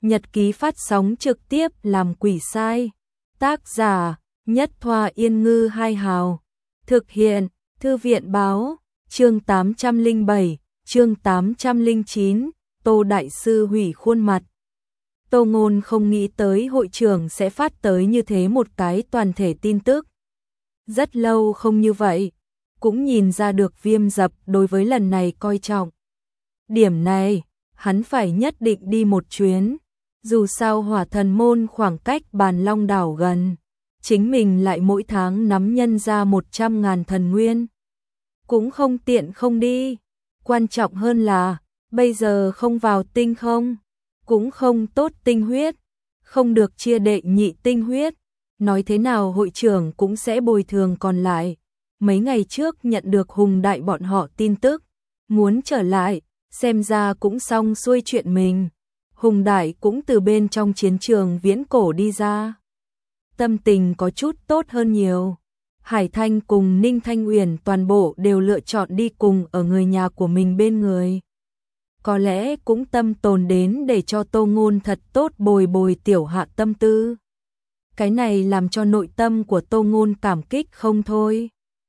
nhật ký phát sóng trực tiếp làm quỷ sai. Tác giả, Nhất Thoa Yên Ngư Hai Hào. Thực hiện, Thư viện Báo. Chương 807, chương 809, Tô Đại Sư hủy khuôn mặt. Tô Ngôn không nghĩ tới hội trưởng sẽ phát tới như thế một cái toàn thể tin tức. Rất lâu không như vậy, cũng nhìn ra được Viêm Dập đối với lần này coi trọng. Điểm này, hắn phải nhất định đi một chuyến, dù sao Hỏa Thần Môn khoảng cách Bàn Long đảo gần, chính mình lại mỗi tháng nắm nhân ra 100.000 thần nguyên. Cũng không tiện không đi, quan trọng hơn là, bây giờ không vào tinh không, cũng không tốt tinh huyết, không được chia đệ nhị tinh huyết, nói thế nào hội trưởng cũng sẽ bồi thường còn lại. Mấy ngày trước nhận được Hùng Đại bọn họ tin tức, muốn trở lại, xem ra cũng xong xuôi chuyện mình. Hùng Đại cũng từ bên trong chiến trường viễn cổ đi ra. Tâm tình có chút tốt hơn nhiều. Hải Thanh cùng Ninh Thanh Uyển toàn bộ đều lựa chọn đi cùng ở người nhà của mình bên người. Có lẽ cũng tâm tồn đến để cho Tô Ngôn thật tốt bồi bồi tiểu hạ tâm tư. Cái này làm cho nội tâm của Tô Ngôn cảm kích không thôi.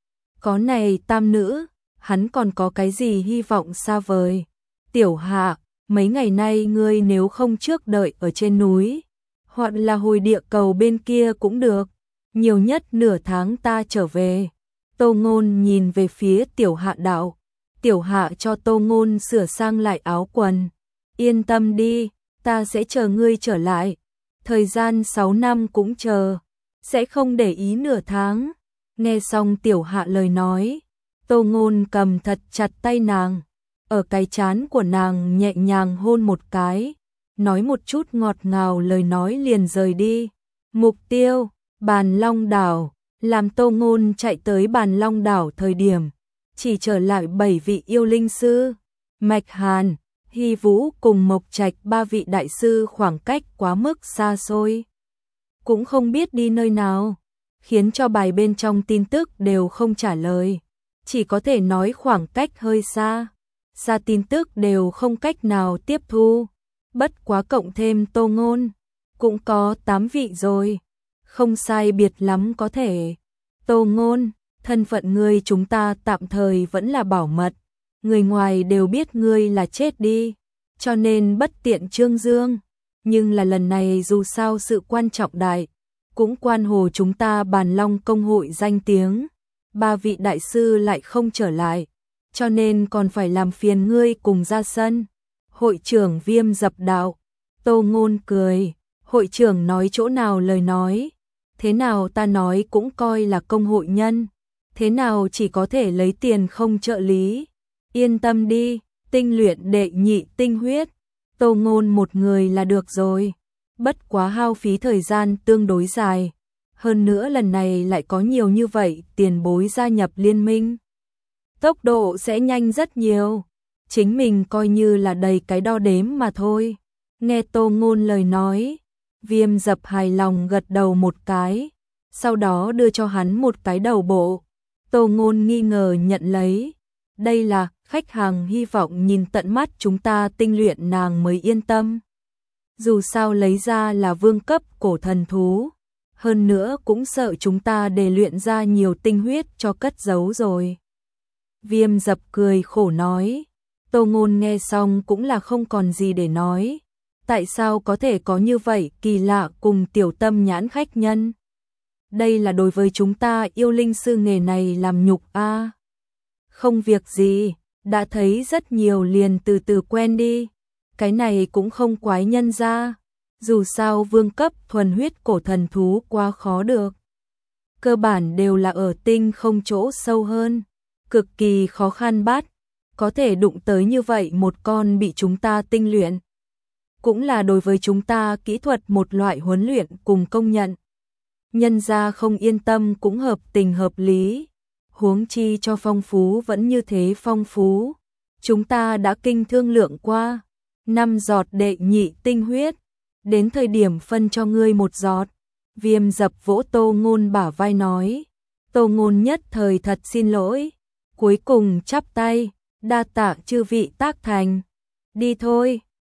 Có này tam nữ, hắn còn có cái gì hy vọng xa vời. Tiểu hạ, mấy ngày nay ngươi nếu không trước đợi ở trên núi, hoặc là hồi địa cầu bên kia cũng được, nhiều nhất nửa tháng ta trở về. Tô Ngôn nhìn về phía tiểu hạ đạo, tiểu hạ cho Tô Ngôn sửa sang lại áo quần. Yên tâm đi, ta sẽ chờ ngươi trở lại, thời gian 6 năm cũng chờ, sẽ không để ý nửa tháng. Nghe xong tiểu hạ lời nói, Tô Ngôn cầm thật chặt tay nàng, ở cái trán của nàng nhẹ nhàng hôn một cái, nói một chút ngọt ngào lời nói liền rời đi. Mục tiêu, Bàn Long đảo, làm Tô Ngôn chạy tới Bàn Long đảo thời điểm, chỉ trở lại 7 vị yêu linh sư, Mạch Hàn, Hy Vũ cùng Mộc Trạch 3 vị đại sư khoảng cách quá mức xa xôi. Cũng không biết đi nơi nào, khiến cho bài bên trong tin tức đều không trả lời, chỉ có thể nói khoảng cách hơi xa, xa tin tức đều không cách nào tiếp thu. Bất quá cộng thêm Tô Ngôn, cũng có 8 vị rồi, không sai biệt lắm có thể. Tô Ngôn, thân phận ngươi chúng ta tạm thời vẫn là bảo mật, người ngoài đều biết ngươi là chết đi, cho nên bất tiện trương dương, nhưng là lần này dù sao sự quan trọng đại, cũng quan hồ chúng ta Bàn Long công hội danh tiếng, 3 vị đại sư lại không trở lại, cho nên còn phải làm phiền ngươi cùng ra sân. Hội trưởng Viêm Dập đạo. Tô Ngôn cười, hội trưởng nói chỗ nào lời nói, thế nào ta nói cũng coi là công hội nhân, thế nào chỉ có thể lấy tiền không trợ lý. Yên tâm đi, tinh luyện đệ nhị tinh huyết, Tô Ngôn một người là được rồi, bất quá hao phí thời gian tương đối dài, hơn nữa lần này lại có nhiều như vậy tiền bối gia nhập liên minh, tốc độ sẽ nhanh rất nhiều. Chính mình coi như là đầy cái đo đếm mà thôi. Nghe Tô Ngôn lời nói, Viêm Dập hài lòng gật đầu một cái, sau đó đưa cho hắn một cái đầu bộ. Tô Ngôn nghi ngờ nhận lấy, đây là khách hàng hy vọng nhìn tận mắt chúng ta tinh luyện nàng mới yên tâm. Dù sao lấy ra là vương cấp cổ thần thú, hơn nữa cũng sợ chúng ta để luyện ra nhiều tinh huyết cho cất giấu rồi. Viêm Dập cười khổ nói. Tô Ngôn nghe xong cũng là không còn gì để nói. Tại sao có thể có như vậy kỳ lạ cùng tiểu tâm nhãn khách nhân? Đây là đối với chúng ta yêu linh sư nghề này làm nhục a. Không việc gì, đã thấy rất nhiều liền từ từ quen đi. Cái này cũng không quái nhân ra. Dù sao vương cấp thuần huyết cổ thần thú quá khó được. Cơ bản đều là ở tinh không chỗ sâu hơn. Cực kỳ khó khăn bắt. Có thể đụng tới như vậy một con bị chúng ta tinh luyện. Cũng là đối với chúng ta kỹ thuật một loại huấn luyện cùng công nhận. Nhân ra không yên tâm cũng hợp tình hợp lý. Huống chi cho phong phú vẫn như thế phong phú. Chúng ta đã kinh thương lượng qua. 5 giọt đệ nhị tinh huyết. Đến thời điểm phân cho ngươi 1 giọt. Viêm Dập vỗ Tô Ngôn bả vai nói. Tô Ngôn nhất thời thật xin lỗi. Cuối cùng chắp tay. Đa tạ chư vị tác thành. Đi thôi,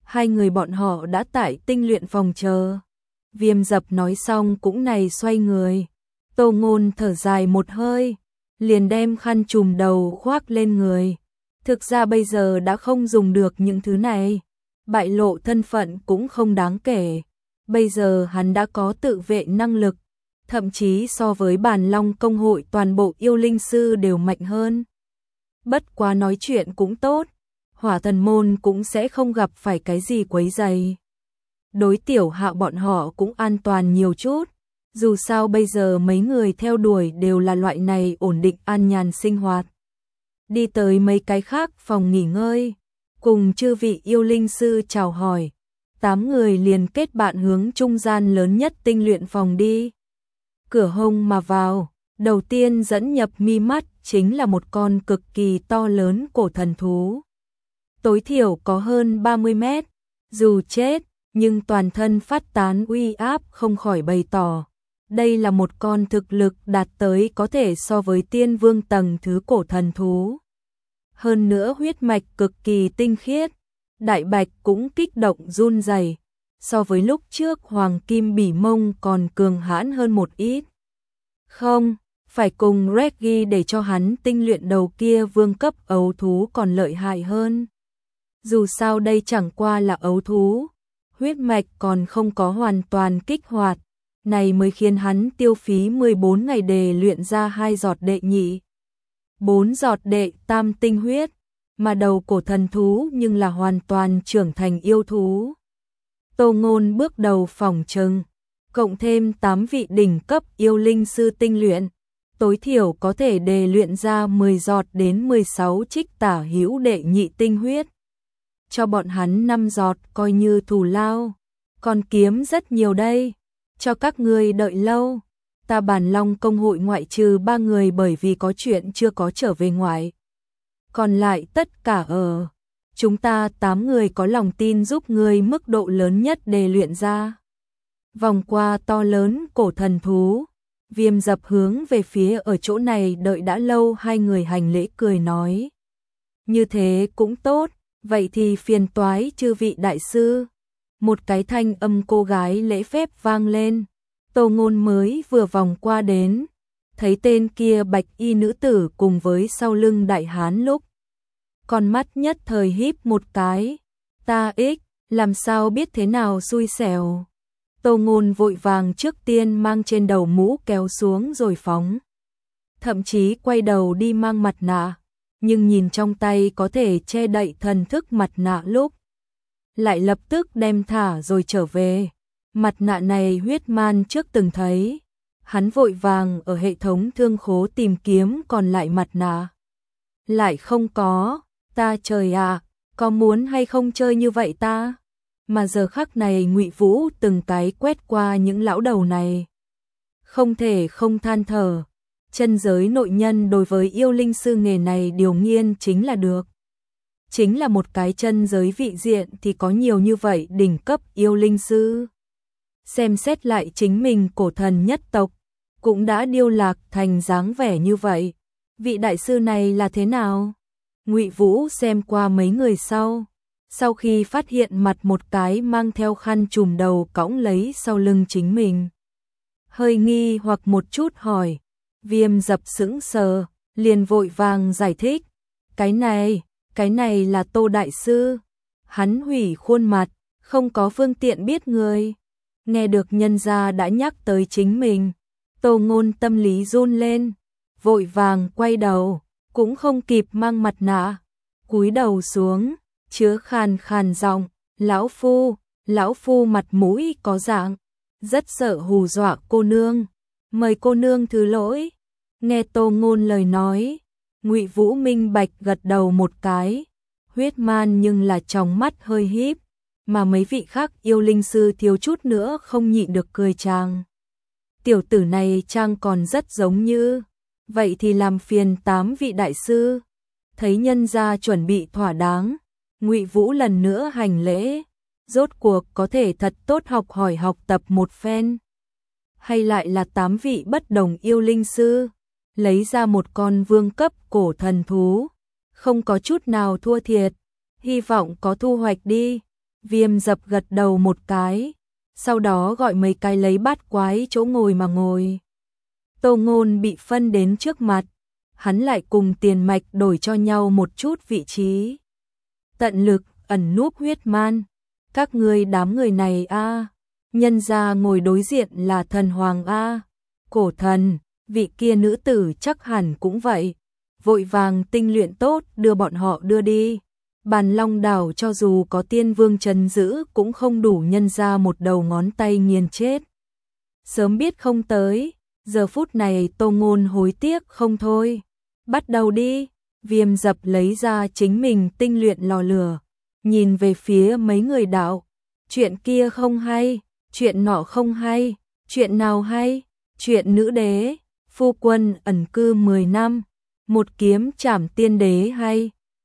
Hai người bọn họ đã tại tinh luyện phòng chờ. Viêm Dập nói xong cũng này xoay người. Tô Ngôn thở dài một hơi, liền đem khăn trùm đầu khoác lên người. Thực ra bây giờ đã không dùng được những thứ này, bại lộ thân phận cũng không đáng kể. Bây giờ hắn đã có tự vệ năng lực, thậm chí so với Bàn Long công hội toàn bộ yêu linh sư đều mạnh hơn. Bất quá nói chuyện cũng tốt, Hỏa Thần môn cũng sẽ không gặp phải cái gì quấy rầy. Đối Tiểu Hạo bọn họ cũng an toàn nhiều chút, dù sao bây giờ mấy người theo đuổi đều là loại này ổn định an nhàn sinh hoạt. Đi tới mấy cái khác phòng nghỉ ngơi, cùng chư vị yêu linh sư chào hỏi, 8 người liền kết bạn hướng trung gian lớn nhất tinh luyện phòng đi. Cửa hông mà vào, đầu tiên dẫn nhập mi mắt chính là một con cực kỳ to lớn cổ thần thú. Tối thiểu có hơn 30 mét, dù chết, nhưng toàn thân phát tán uy áp không khỏi bày tỏ. Đây là một con thực lực đạt tới có thể so với tiên vương tầng thứ cổ thần thú. Hơn nữa huyết mạch cực kỳ tinh khiết, Đại Bạch cũng kích động run rẩy, so với lúc trước Hoàng Kim Bỉ Mông còn cường hãn hơn một ít. Không, phải cùng Reggie để cho hắn tinh luyện đầu kia vương cấp ấu thú còn lợi hại hơn. Dù sao đây chẳng qua là ấu thú, huyết mạch còn không có hoàn toàn kích hoạt, này mới khiến hắn tiêu phí 14 ngày để luyện ra 2 giọt đệ nhị, 4 giọt đệ tam tinh huyết, mà đầu cổ thần thú nhưng là hoàn toàn trưởng thành yêu thú. Tô Ngôn bước đầu phòng trừng, cộng thêm 8 vị đỉnh cấp yêu linh sư tinh luyện, tối thiểu có thể đề luyện ra 10 giọt đến 16 trích tả hữu đệ nhị tinh huyết. Cho bọn hắn 5 giọt coi như thù lao, còn kiếm rất nhiều đây, cho các ngươi đợi lâu. Ta Bàn Long công hội ngoại trừ 3 người bởi vì có chuyện chưa có trở về ngoại. Còn lại tất cả ở. Chúng ta 8 người có lòng tin giúp ngươi mức độ lớn nhất đề luyện ra. Vòng qua to lớn cổ thần thú, Viêm Dập hướng về phía ở chỗ này đợi đã lâu hai người hành lễ cười nói. Như thế cũng tốt, vậy thì phiền toái chư vị đại sư. Một cái thanh âm cô gái lễ phép vang lên. Tô Ngôn mới vừa vòng qua đến, thấy tên kia bạch y nữ tử cùng với sau lưng đại hán lúc. Con mắt nhất thời híp một cái, ta làm sao biết thế nào xui xẻo. Tô Ngôn vội vàng trước tiên mang trên đầu mũ kéo xuống rồi phóng. Thậm chí quay đầu đi mang mặt nạ, nhưng nhìn trong tay có thể che đậy thần thức mặt nạ lúc. Lại lập tức đem thả rồi trở về. Mặt nạ này Huyết Man trước từng thấy, hắn vội vàng ở hệ thống thương khố tìm kiếm còn lại mặt nạ. Lại không có, ta trời ạ, có muốn hay không chơi như vậy ta? Mà giờ khắc này Ngụy Vũ từng cái quét qua những lão đầu này. Không thể không than thở, chân giới nội nhân đối với yêu linh sư nghề này điều nghiên chính là được. Chính là một cái chân giới vị diện thì có nhiều như vậy đỉnh cấp yêu linh sư. Xem xét lại chính mình cổ thần nhất tộc, cũng đã điêu lạc thành dáng vẻ như vậy. Vị đại sư này là thế nào? Ngụy Vũ xem qua mấy người sau khi phát hiện mặt một cái mang theo khăn trùm đầu cõng lấy sau lưng chính mình. Hơi nghi hoặc một chút hỏi, Viêm Dập sững sờ, liền vội vàng giải thích. Cái này là Tô đại sư. Hắn hủy khuôn mặt, không có phương tiện biết người. Nghe được nhân gia đã nhắc tới chính mình, Tô Ngôn tâm lý run lên, vội vàng quay đầu, cũng không kịp mang mặt nạ, cúi đầu xuống, chứa khàn khàn giọng, lão phu mặt mũi có dạng, rất sợ hù dọa cô nương, mời cô nương thứ lỗi. Nghe Tô Ngôn lời nói, Ngụy Vũ minh bạch gật đầu một cái, Huyết Man nhưng là trong mắt hơi híp, mà mấy vị khác yêu linh sư thiếu chút nữa không nhịn được cười chàng. Tiểu tử này chàng còn rất giống như, vậy thì làm phiền 8 vị đại sư. Thấy nhân gia chuẩn bị thỏa đáng, Ngụy Vũ lần nữa hành lễ, rốt cuộc có thể thật tốt học hỏi học tập một phen. Hay lại là 8 vị bất đồng yêu linh sư, lấy ra một con vương cấp cổ thần thú, không có chút nào thua thiệt, hy vọng có thu hoạch đi. Viêm Dập gật đầu một cái, sau đó gọi mấy cái lấy bát quái chỗ ngồi mà ngồi. Tô Ngôn bị phân đến trước mặt, hắn lại cùng Tiền Mạch đổi cho nhau một chút vị trí. Tận lực ẩn núp huyết man, các ngươi đám người này a, nhân gia ngồi đối diện là thần hoàng a, cổ thần, vị kia nữ tử chắc hẳn cũng vậy, vội vàng tinh luyện tốt đưa bọn họ đưa đi. Bàn Long đảo cho dù có tiên vương trấn giữ cũng không đủ nhân ra một đầu ngón tay nghiền chết. Sớm biết không tới, giờ phút này Tô Ngôn hối tiếc không thôi. Bắt đầu đi, Viêm Dập lấy ra chính mình tinh luyện lò lửa, nhìn về phía mấy người đạo. Chuyện kia không hay, chuyện nọ không hay, chuyện nào hay, chuyện nữ đế, phu quân ẩn cư 10 năm, một kiếm trảm tiên đế hay.